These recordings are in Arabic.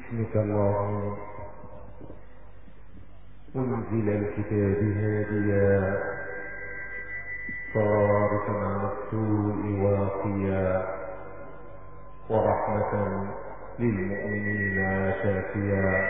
باسمك اللهم أنزل الكتاب هاديا صارفا عن السوء واقيا ورحمة للمؤمنين شافيا.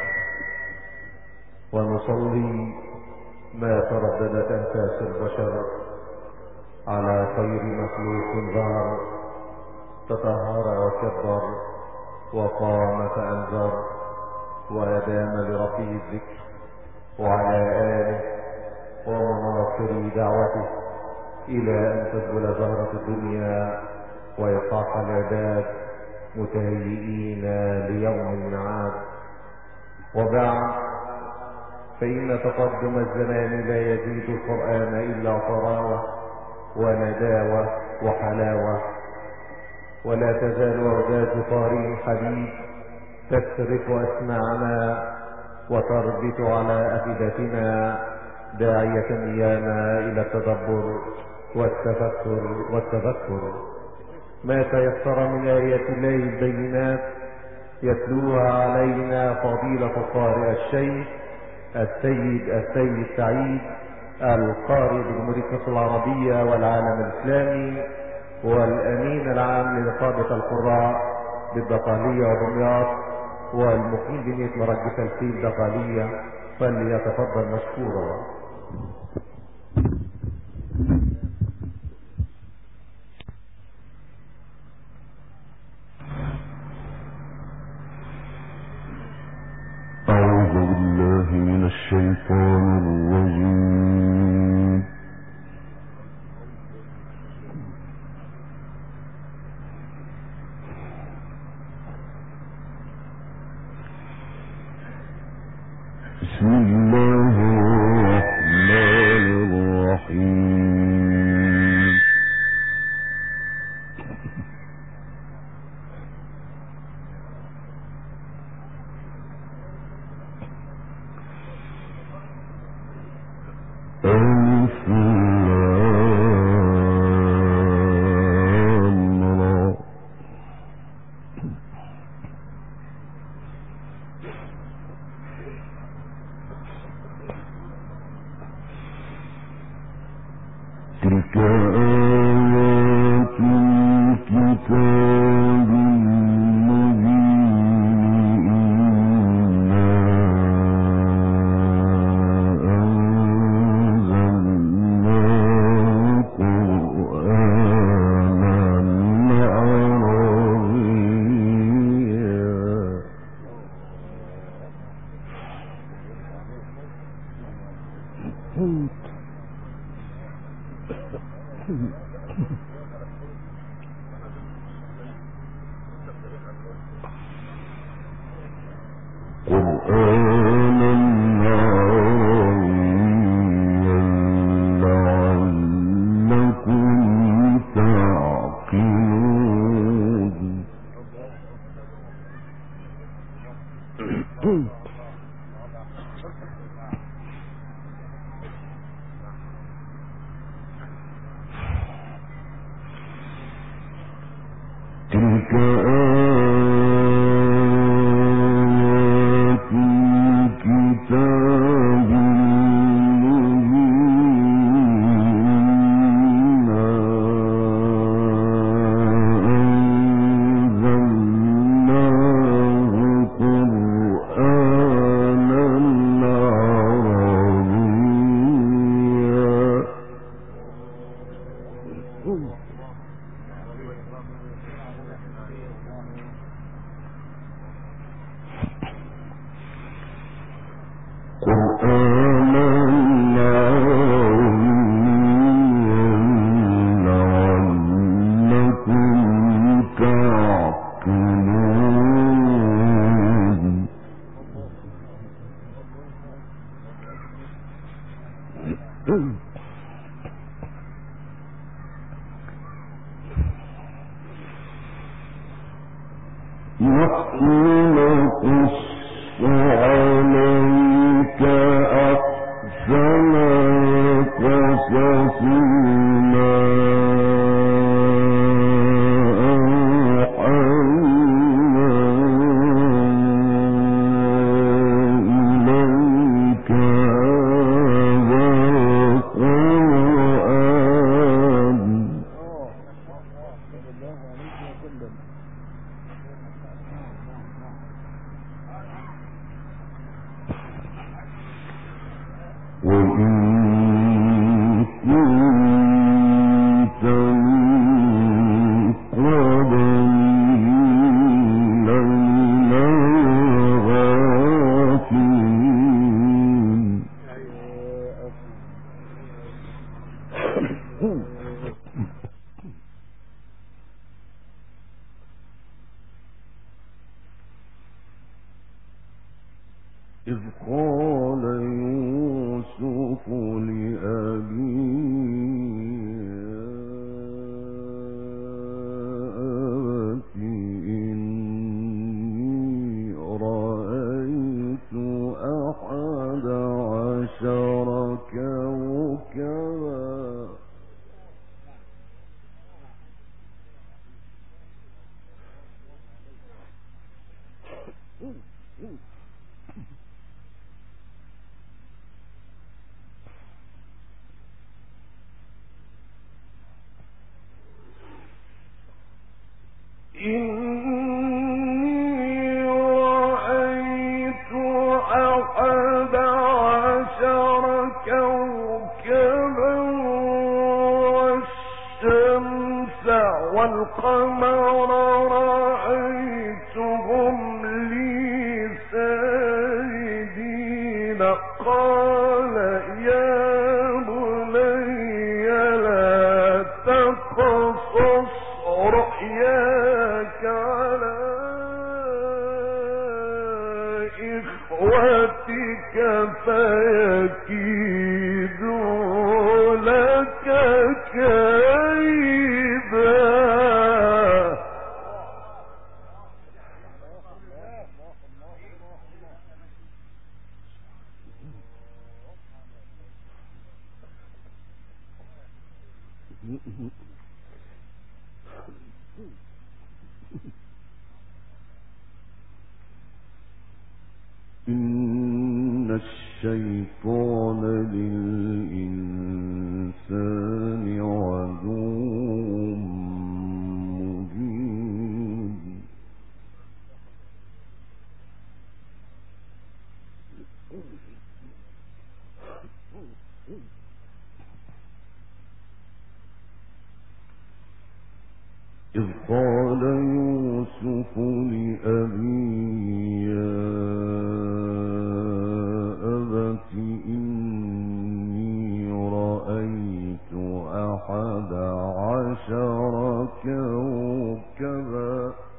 ونصلي ما ترددت أنفاس البشر على خير مخلوق ظهر تطهر وكبر وقام فأنذر وأدام لربه الذكر وعلى آله ومناصري دعوته إلى أن تذبل زهرة الدنيا ويصاح العباد متهيئين ليوم الميعاد. وبعد، فإن تقدم الزمان لا يزيد القرآن إلا طراوة ونداوة وحلاوة، ولا تزال أعجاز قارئ حديث تسرق أسماعنا وتربط على أفئدتنا داعية إيانا إلى التدبر والتذكر. ما تيسر من آيات الله البينات يتلوها علينا فضيلة القارئ الشيخ السيد سعيد القارئ بجمهورية مصر العربية والعالم الإسلامي والأمين العام لنقابة القراء بالدقهلية ودمياط والمقيم بنية مرجة الفيل دقهلية، فليتفضل مشكورا. أعوذ بالله من الشيطان الرجيم. بسم الله الرحمن الرحيم. ألف لام را. تلك آيات الكتاب المبين. إنا أنزلناه قرآنا عربيا. قرآنا عربيا لعلكم تعقلون. تلك آيات الكتاب المبين. أنزلناه قرآنا عربيا. قرآنا عربيا لعلكم تعقلون. نحن نقص عليك أحسن القصص ما أوحينا إذ قال يوسف لأبيه أبت إني رأيت أحد عشر كوكبا إني رأيت أحد عشر كوكبا والشمس والقمر رأيتهم لي ساجدين قال يا بني لا تقصص رؤياك على إخوتك فيكيدوا لك كيدا إن الشيطان للإنسان عدو مبين إذ قال يوسف لأبيه يا أبت إني رأيت أحد عشر كوكبا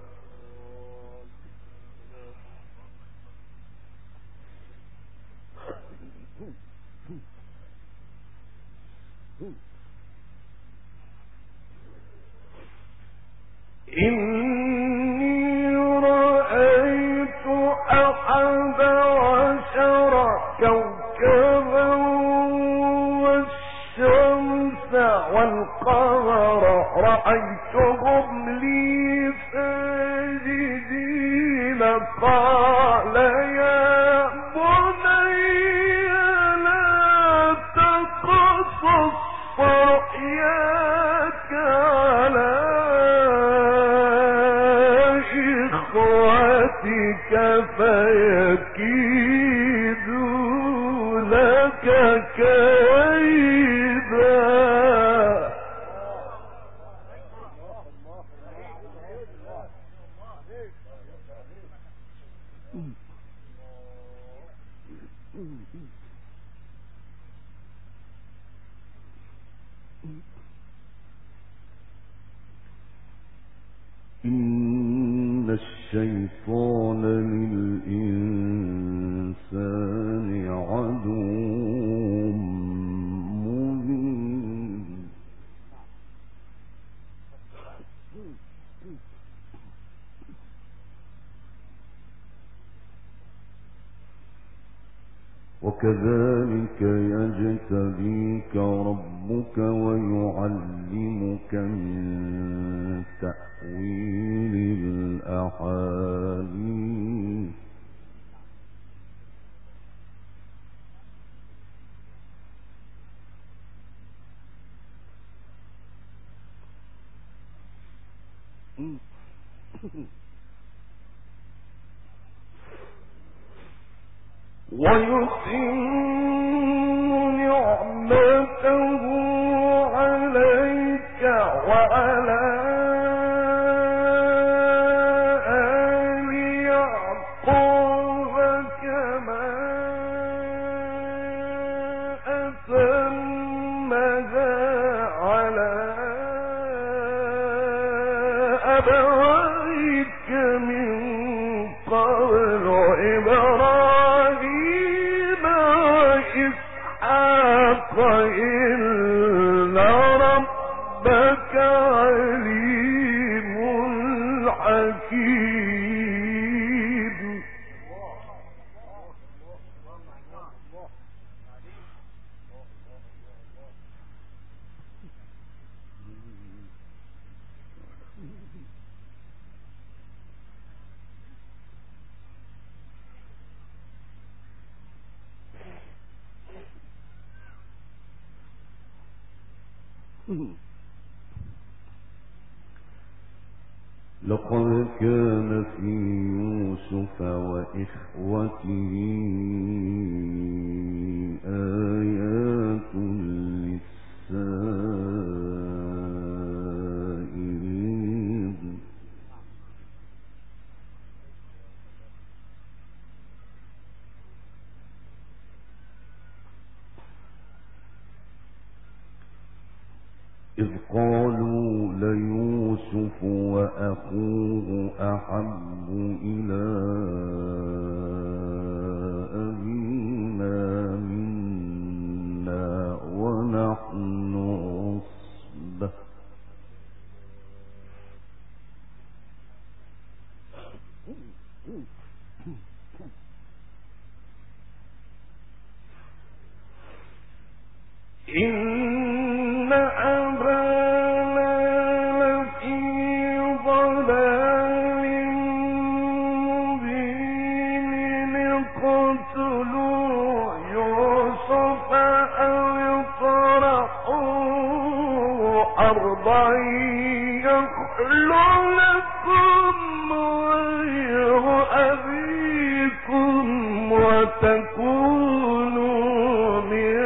إني رأيت أحد عشر كوكبا والشمس والقمر رأيتهم لي ساجدين قال يا بني لا تقصص رؤياك على إخوتك فيكيدوا لك كيدا إن الشيطان للإنسان عدو مبين وكذلك يجتبيك ربك ويعلمك من تأويل الأحاديث ويتم نعمته عليك وعلى آل يعقوب كما أتمها على أبويك من قبل إبراهيم وإسحاق إن ربك عليم حكيم. لقد كان في يوسف وإخوته آيات للسائلين. إذ قالوا ليوسف وأخوه أحب إلى أبينا منا ونحن عصبة. إن أبانا لفي ضلال مبين. اقتلوا يوسف أو اطرحوه أرضا يخل لكم وجه أبيكم وتكونوا من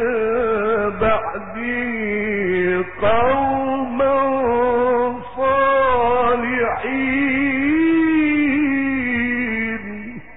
بعده قوما صالحين.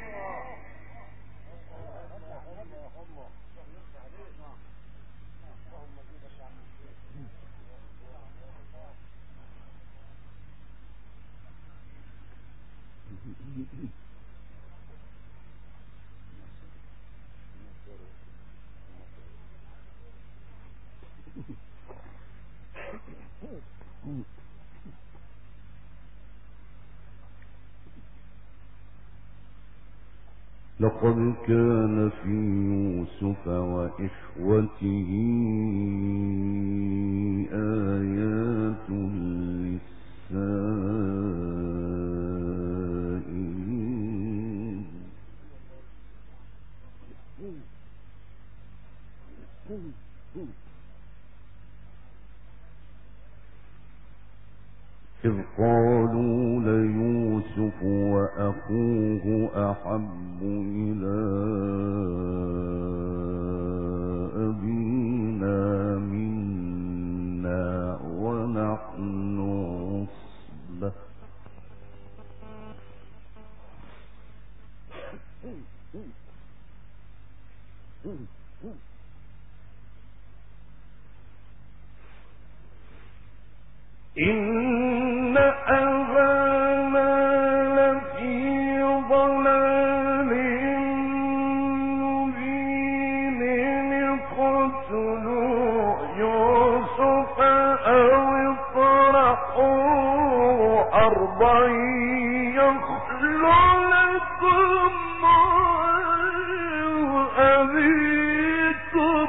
لقد كان في يوسف وإخوته آيات للسائلين. إذ قالوا ليوسف وأخوه أحب إلى أبينا منا ونحن عصبة. إن أبانا لفي ضلال مبين. اقتلوا يوسف أو اطرحوه أرضا يخل لكم وجه أبيكم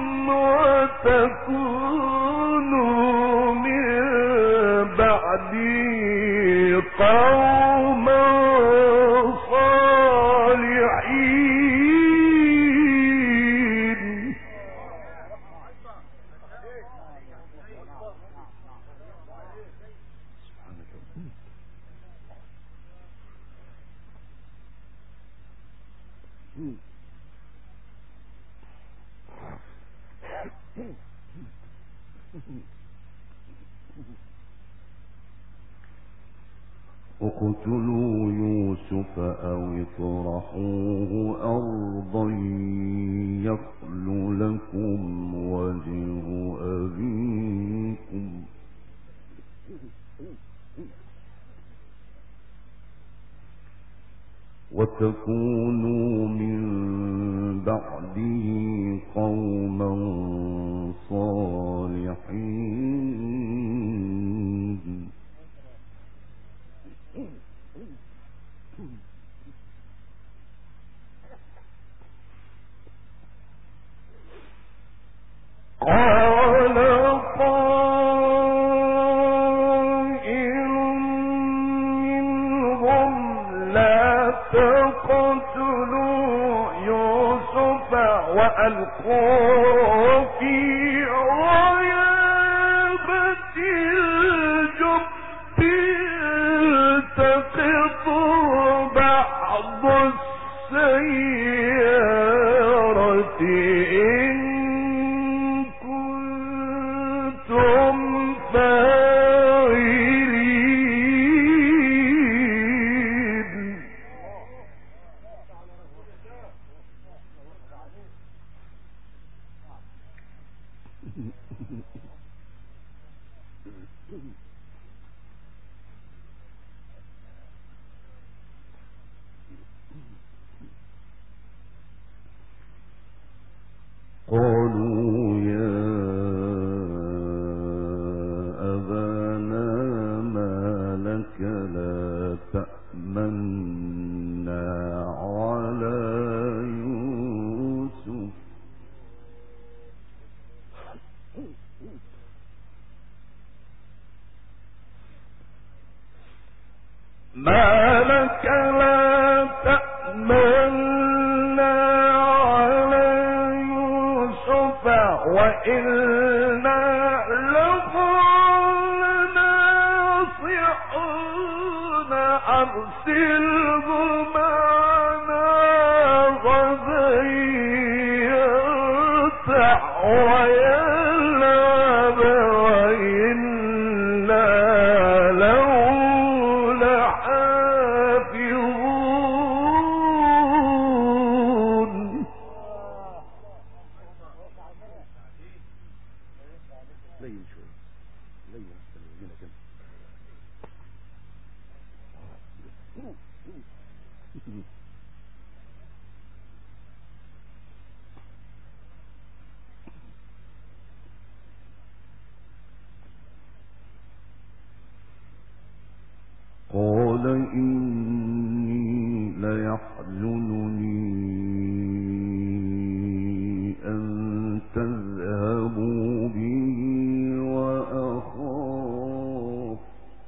وتكونوا من بعدي قوما صالحين. اقتلوا يوسف أو اطرحوه أرضا يخل لكم وجه أبيكم وتكونوا من بعده قوما صالحين. قال قائل منهم لا تقتلوا يوسف وألقوه في غيابة الجب يلتقطه بعض السيارة إن كنتم فاعلين. قالوا يا أبانا ما لك لا تأمنا على يوسف ما لك لا تأمنا على يوسف وإنا له لناصحون أرسله معنا غدا يرتع ويلعب وإنا له لحافظون. قال إني ليحزنني أن تذهبوا به وأخاف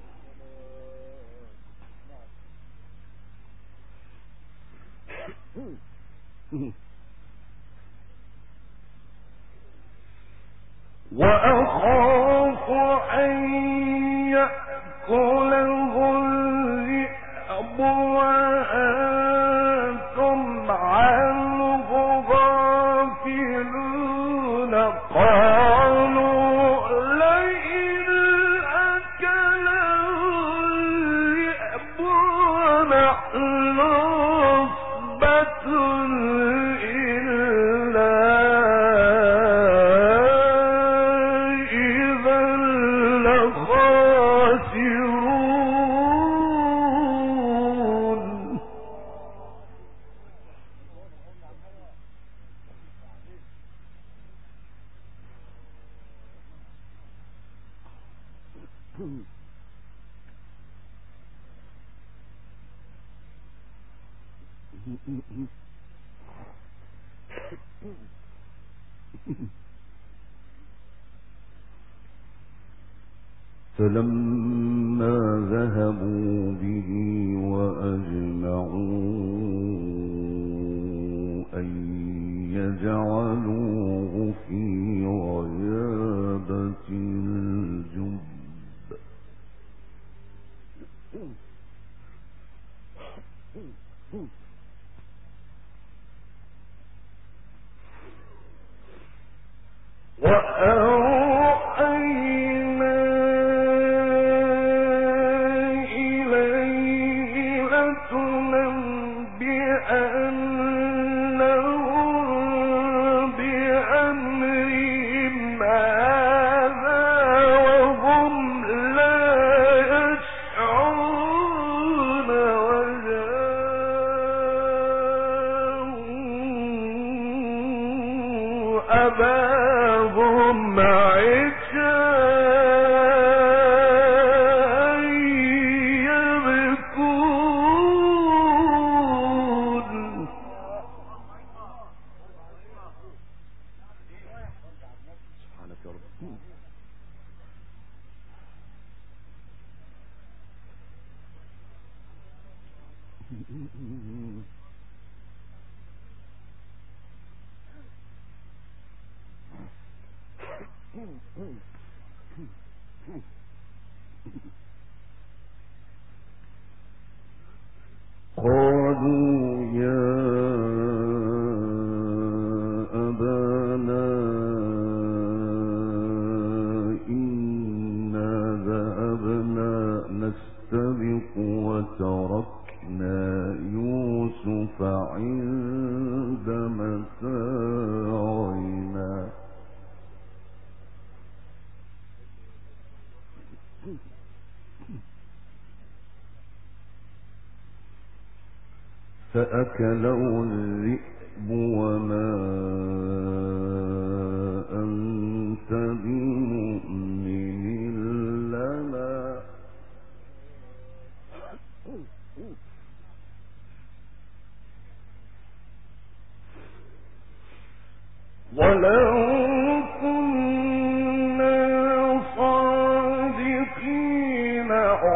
أن يأكله الذئب وأنتم عنه غافلون. قالوا لئن أكله الذئب ونحن عصبة فلما ذهبوا به وأجمعوا أن يجعلوه في غيابة الجب أباهم عشاء يبكون. سبحانك يا رب. قالوا يا أبانا إنا ذهبنا نستبق وتركنا يوسف عند متاعنا. فأكله الذئب وما أنت بمؤمن لنا ولو كنا صادقين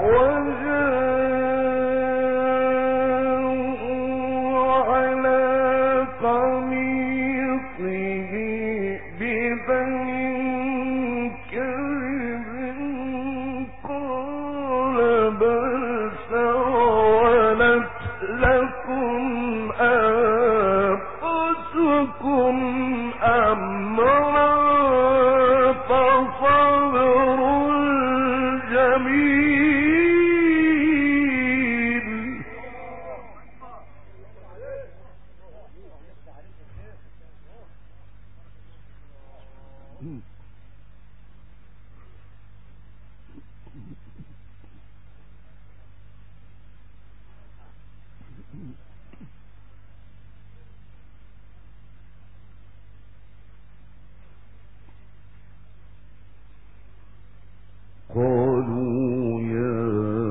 قالوا يا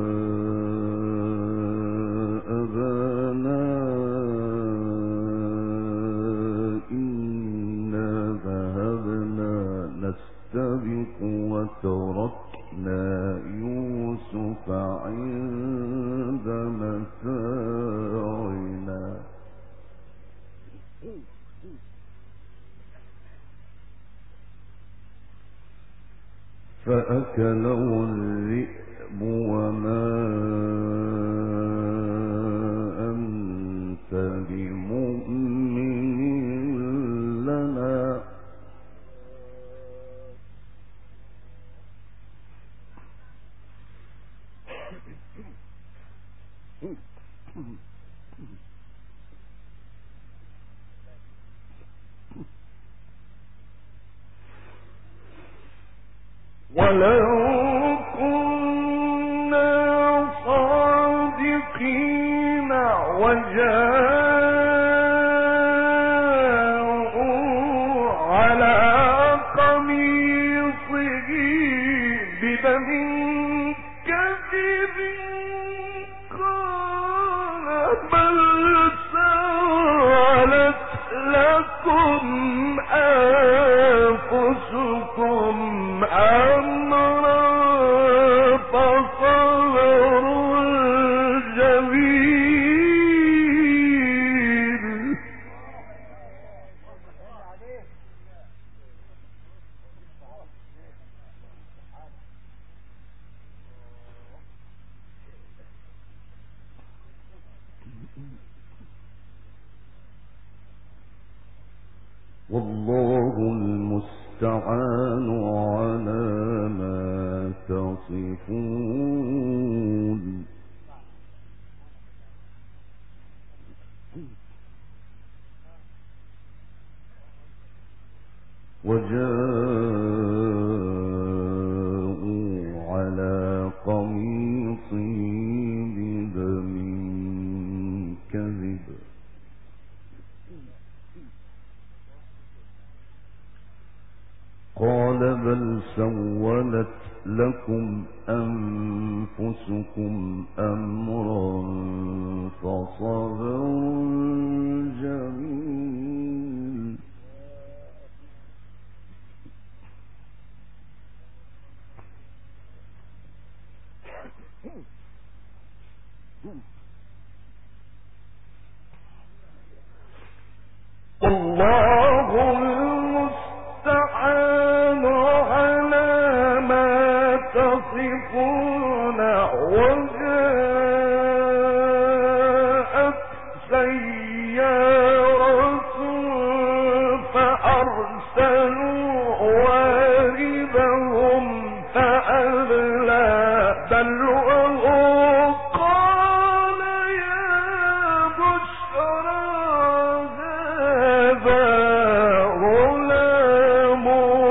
أبانا إنا ذهبنا نستبق وتركنا يوسف عند متاعنا. فأكله الذئب وما أنت بمؤمن لنا ولو كنا صادقين وجاءوا على قميصه بدم كذب قال بل سولت لكم أنفسكم أمرا فصبر جميل. والله المستعان لكم أنفسكم أمرا فصبر جميل. الله المستعان على ما تصفون. وجاءت سيارة فأرسلوا واردهم فأدلى دلوه قال يا بشرى هذا غلام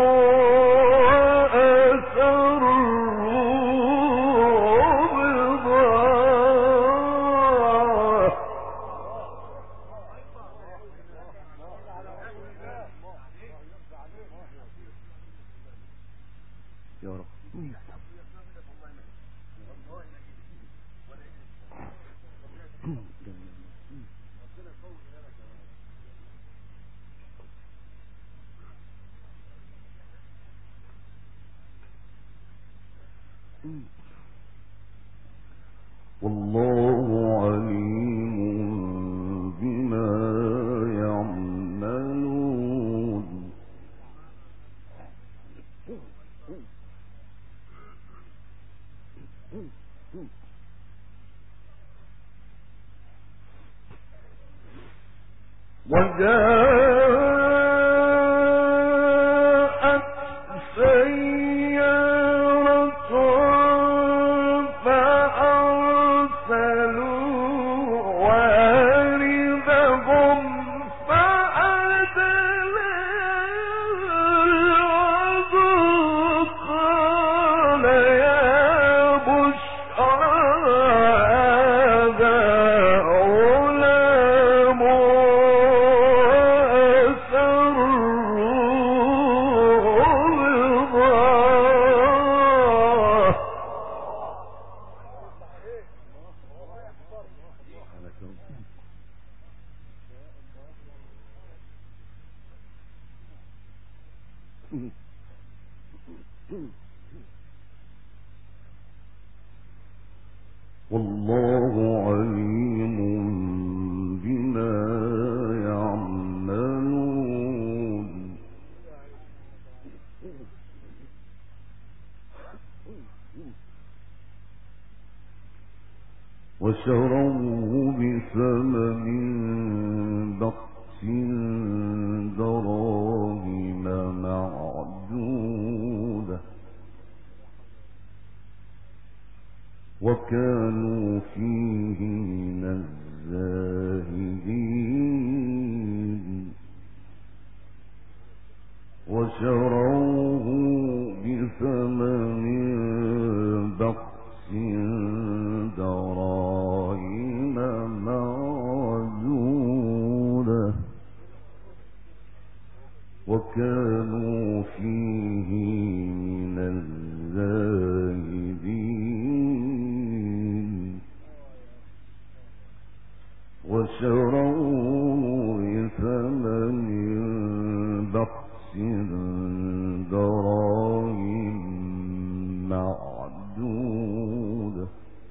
وأسروا بضاعة. يا رب والله عليم بما يعملون. وجاءت سيارة فأرسلوا واردهم فأدلى العذر قال يا بشرى هذا غلام والله عليم بما يعملون. وشروه بثمن بخس دراهم معدودة وكانوا فيه من الزاهدين. وشروه بثمن بخس دراهم معدودة وكانوا فيه من الزاهدين. وشروه بثمن بخس دراهم معدودة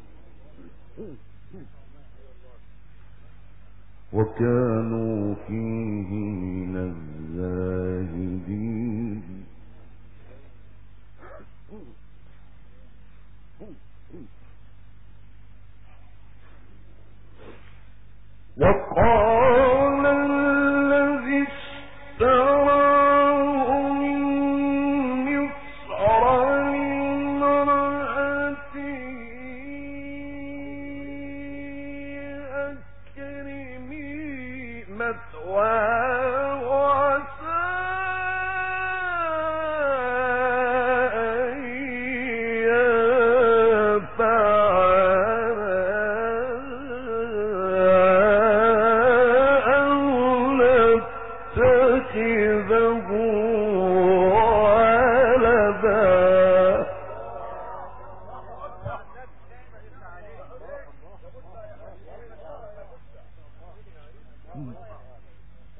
وكانوا فيه من الزاهدين. وقال الذي اشتراه من مصر لامرأته أكرمي مثواه وعسى أن ينفعنا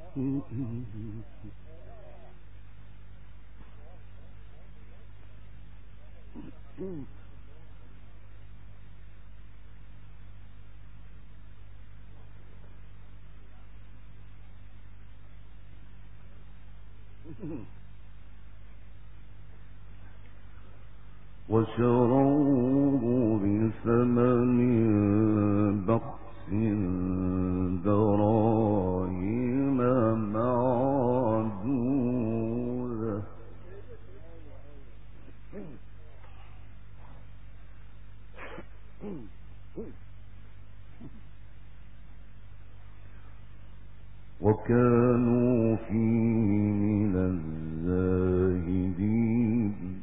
وشروه بثمن بخس دراهم معدودة وكانوا فيه من الزاهدين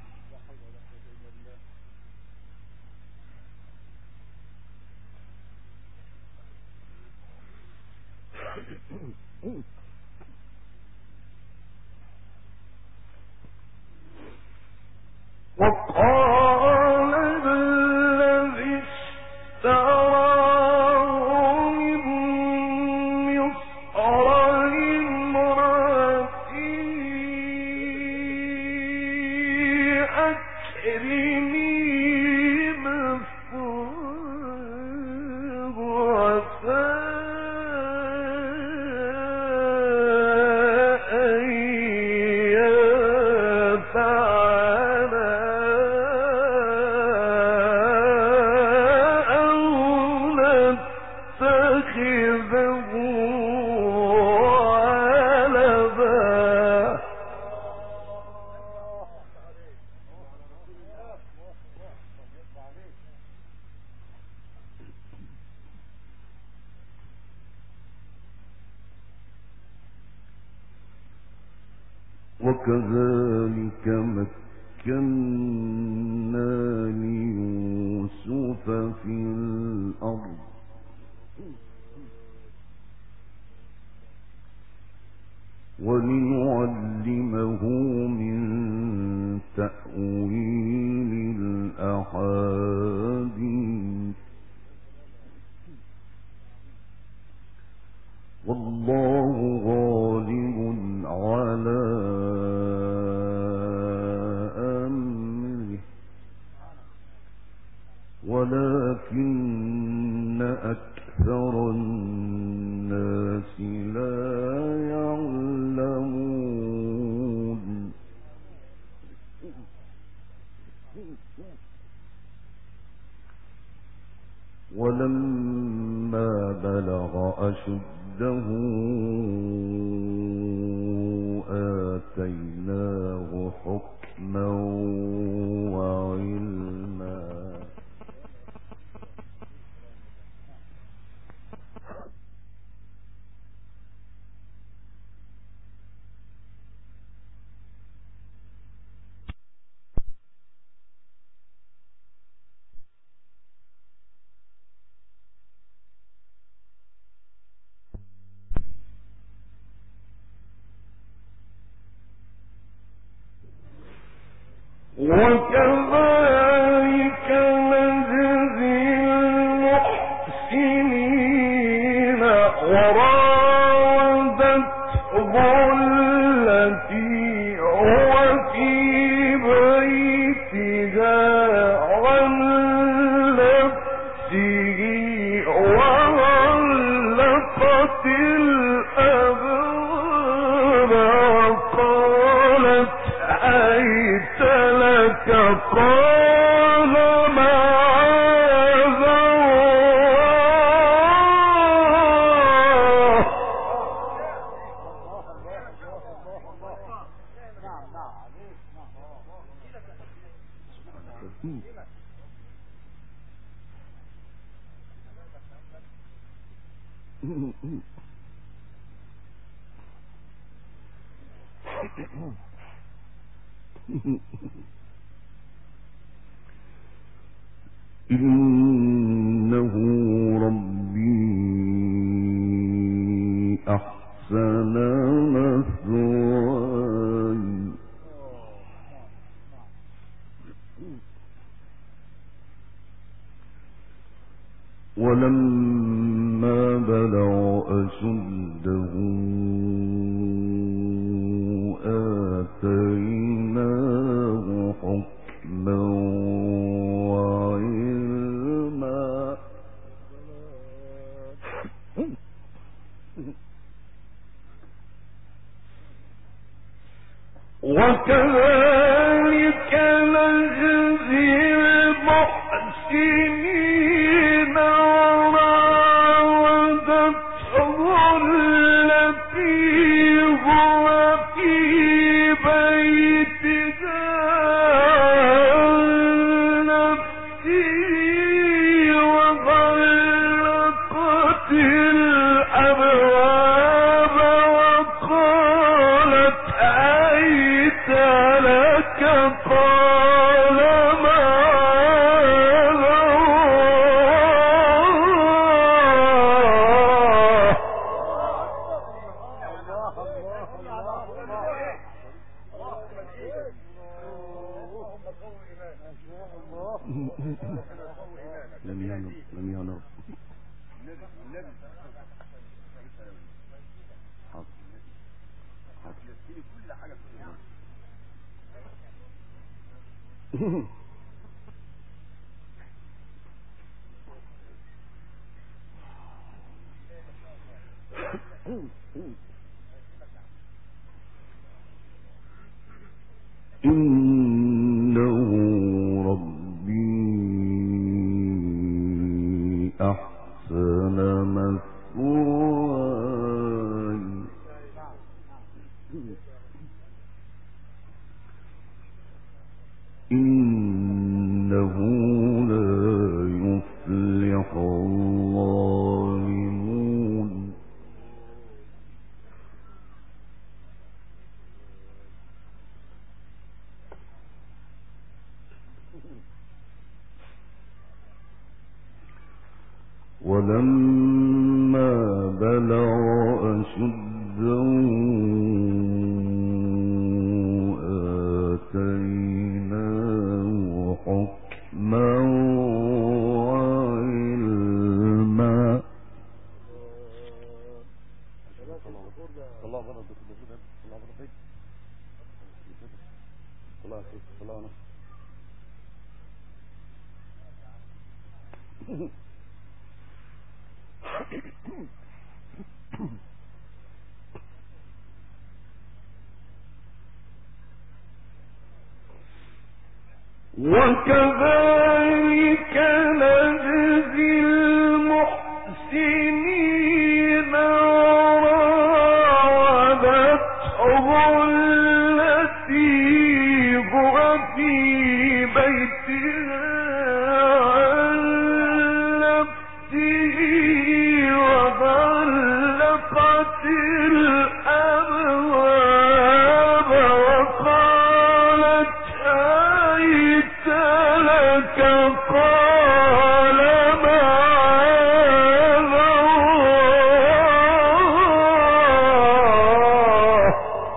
وقال الذي اشتراه من مصر لامرأته أكرمي مثواه عسى أن وكذلك مكنا ليوسف في الأرض ولنعلمه من تأويل الأحاديث والله غالب على أمره ولكن أكثر الناس لا يعلمون ولما بلغ أشده آتيناه حكما وعلما وكذلك نجزي المحسنين وراودته التي هو في بيتها عن نفسه وغلقت الأبواب وقالت حيث لك قال معاذ إنه ربي أحسن مثواي ولما بلغ أشده آتيناه حكما وعلما وكذلك نجزي المحسنين وراودته التي هو في بيتها عن نفسه وغلقت الأبواب وقالت هيت لك قال معاذ لم ينر إنه ربي أحسن مثواي إنه لا يفلح الظالمون ولما بلغ أشده آتيناه حكما وعلما وكذلك نجزي المحسنين وراودته التي هو في بيتها عن نفسه وغلقت الأبواب وقالت هيت لك قال معاذ الله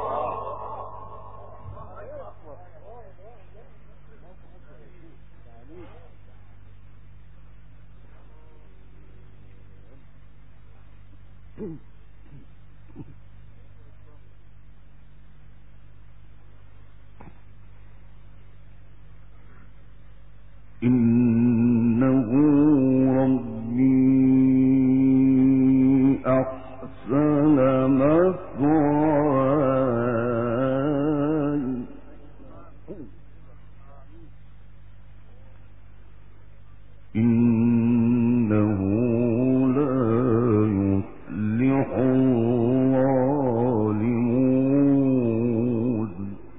إنه ربي أحسن مثواي إنه لا يفلح الظالمون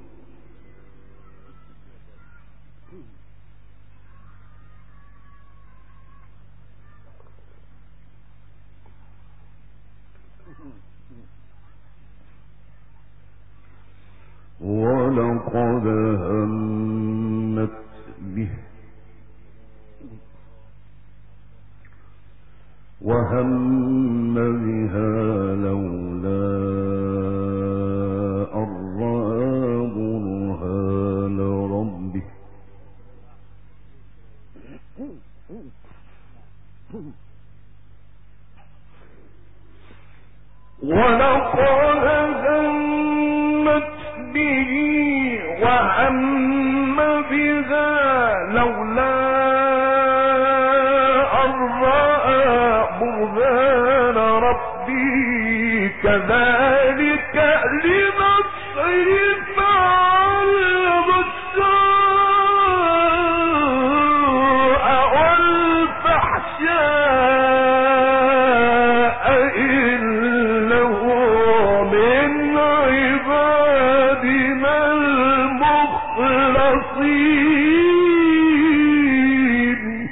ولقد همت به وهم بها لولا أن رأى برهان ربه ولقد همت به وهم بها لولا أن رأى برهان ربي كذلك لنصرف عنه السوء والفحشاء إنه من عبادنا المخلصين.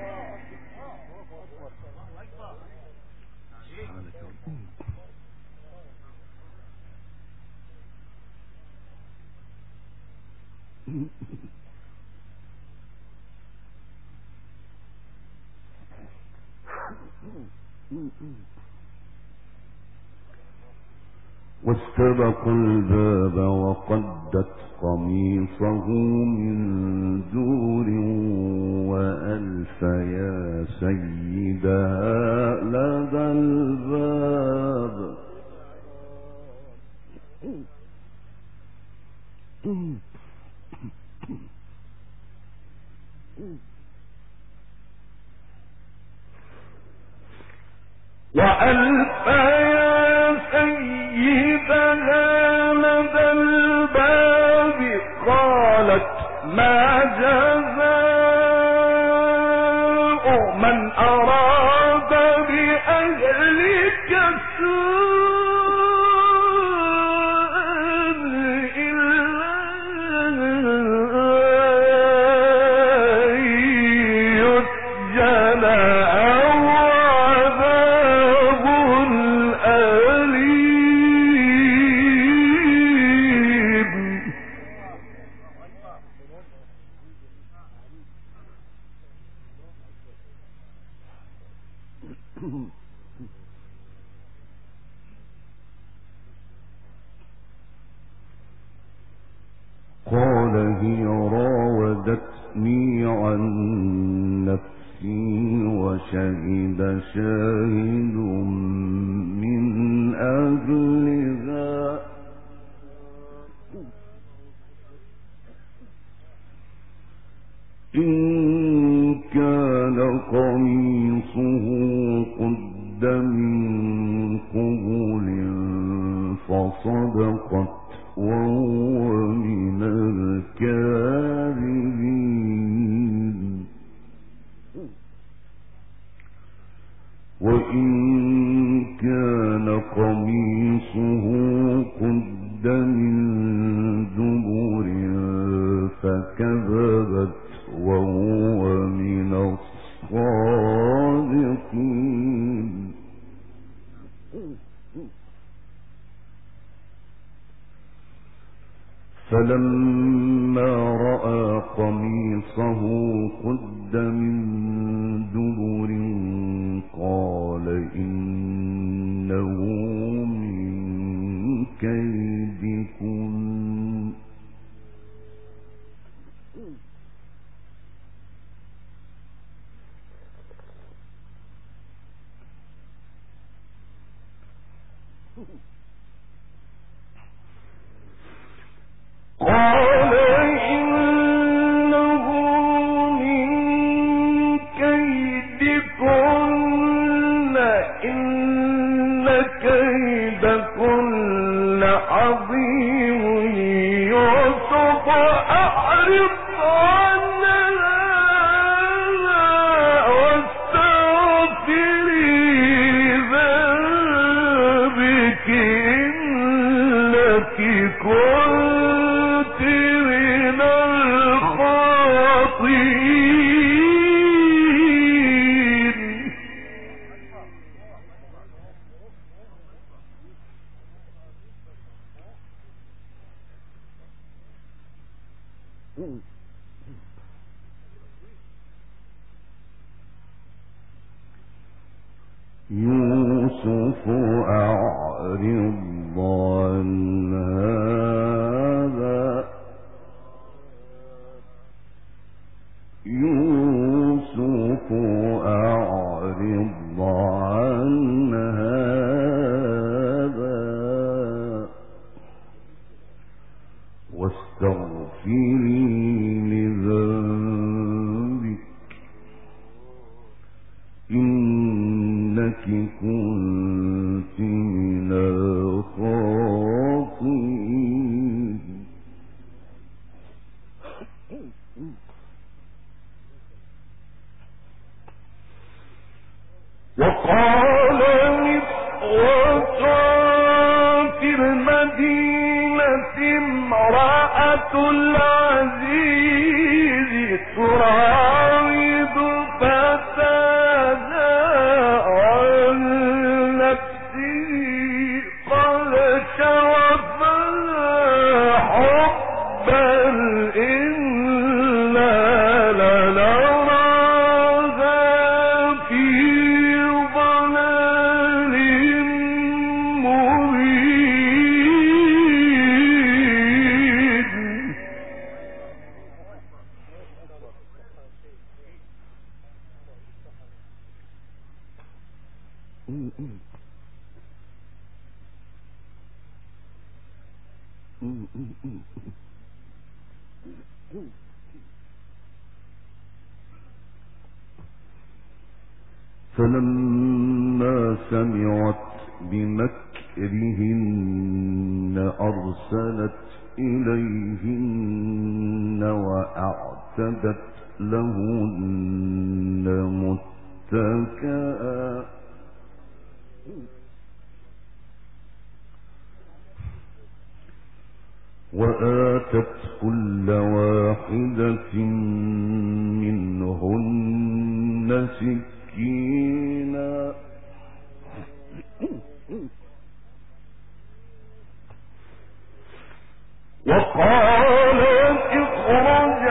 واستبقوا الباب وقدت قميصه من دور وألف يا سيدها لدى الباب. وألف يا سيدها لدى الباب قالت ما جزاء من أراد بأهلك سوءا إلا أن يسجن أو عذاب أليم. قال هي راودتني عن نفسي وشهد شاهد من أهلها إن كان قميصه قد من قبل فصدقت وهو من الكاذبين وإن كان قميصه قد من دبر فكذبت وهو من الصادقين. فلما رأى قميصه قد من دبر قال إنه من كيدكن قال إنه من كيدكن إن كيدكن عظيم يوسف أعرض عن هذا واستغفري ذنبك إنك كنت من الخاطئين. يوسف أعرض عن هذا يوسف أعرض عن هذا لذنبك إنك كنت من الخاطئين. وقال نسوة في المدينة امرأة العزيز تراود فتاها عن نفسه قد شغفها حبا إنا لنراها في ضلال مبين. فلما سمعت بمكرهن أرسلت إليهن وأعتدت لهن متكئا وآتت كل واحدة منهن سكينا وقالت اخرج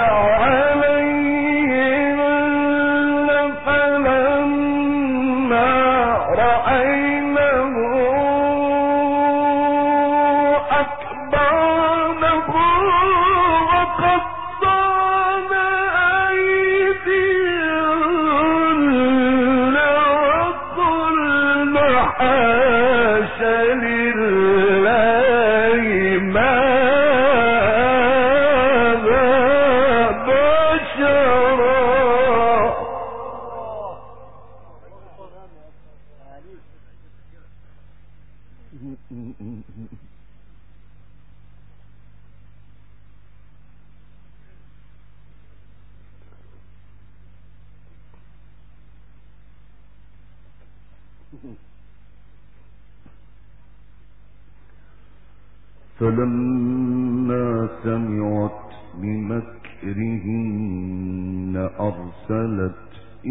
عليهن فلما رأينه أكبرنه وقطعن أيديهن وقلن حاش لله ما فلما سمعت بمكرهن أرسلت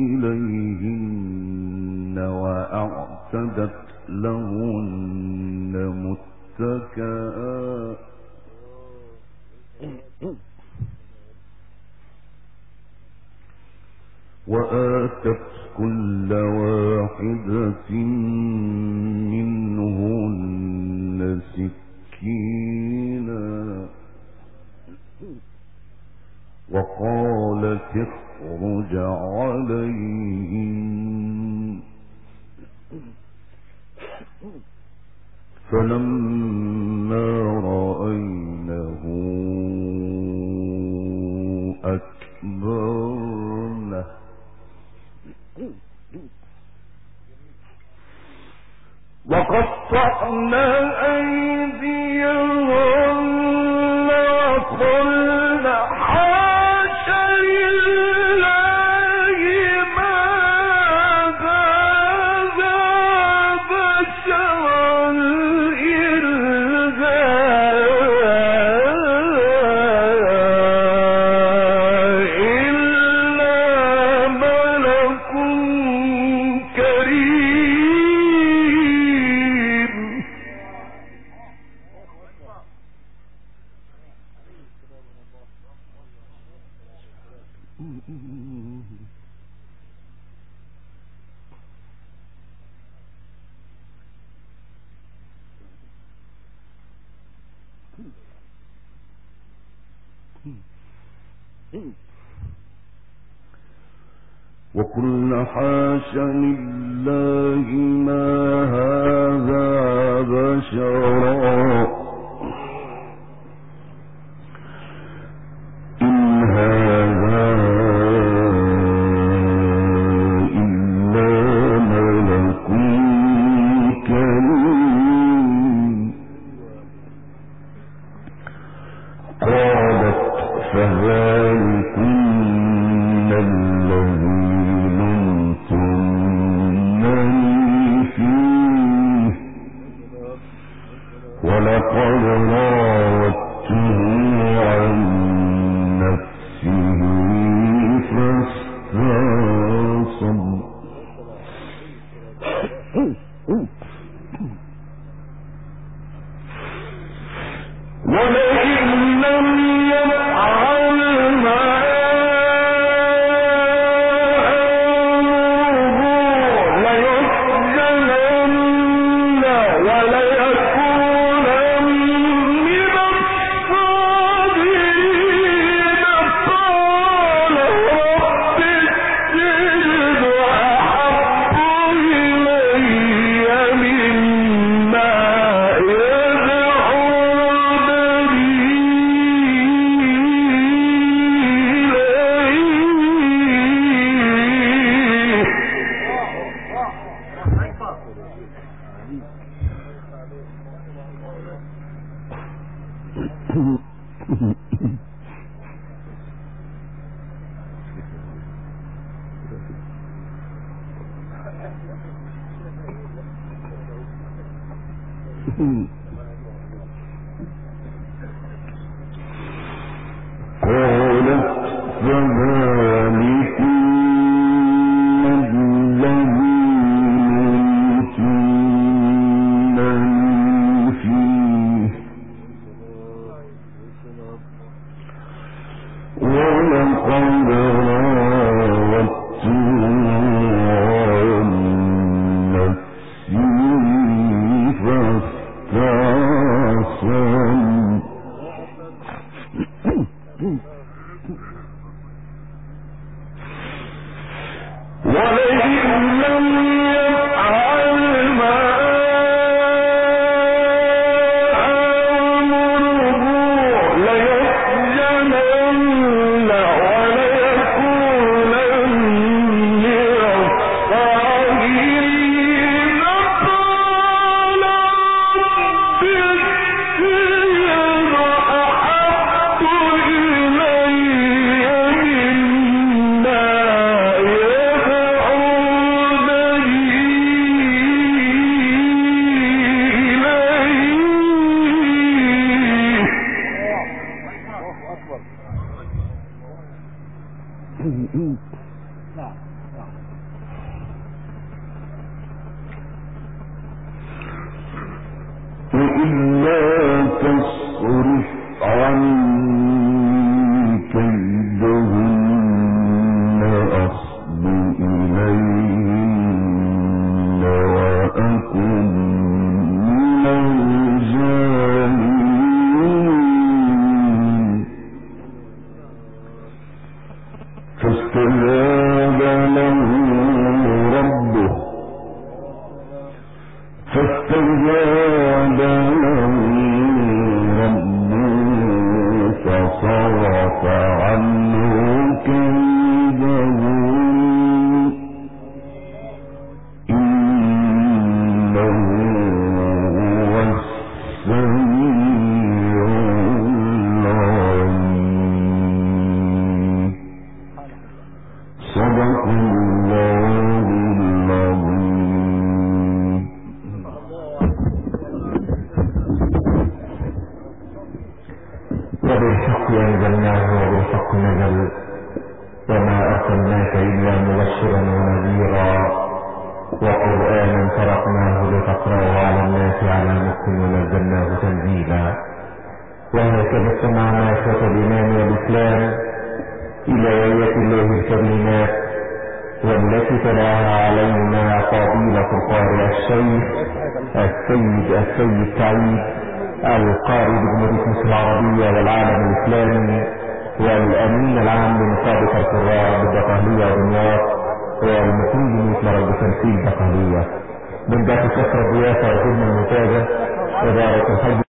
إليهن وأعتدت لهن متكئا وآتت كل واحدة منهن سكينا وقالت اخرج عليهن فلما رأينه أكبرنه وقطعن أيديهن وقلن حاش لله ما هذا بشرا إن هذا إلا ملك كريم. وقلن حاش لله ما هذا بشرا إنني فيه ولقد راودته عن نفسه فاستعصم ولئن لم يفعل ما قالت فذلك الذي لمتنني فيه ولقد راودته عن نفسه فاستعصم ولئن لم يفعل ما آمره ليسجنن وليكونن من الصاغرين قال رب السجن أحب إلي مما وإلا تصرف عني كيدهن أصب إليهن وأكن من الجاهلين فاستجاب له ربه فصرف عنه كيدهن إنه هو السميع العليم صدق الله العظيم. وبالحق أنزلناه وبالحق نزل وما أرسلناك إلا مبشرا ونذيرا وقرآنا فرقناه لتقرأه على الناس على مكث ونزلناه تنزيلا. وهكذا استمعنا إخوة الإيمان والإسلام إلى آيات الله الكريمات والتي تلاها علينا فضيلة القارئ الشيخ السيد سعيد القارئ بجمهورية مصر العربية والعالم الإسلامي والأمين العام لنقابة القراء بالدقهلية ودمياط والمقيم بمثمر التمثيل الدقهلية من ذات كثرة الضيافة والخدمة الممتازة إدارة الحج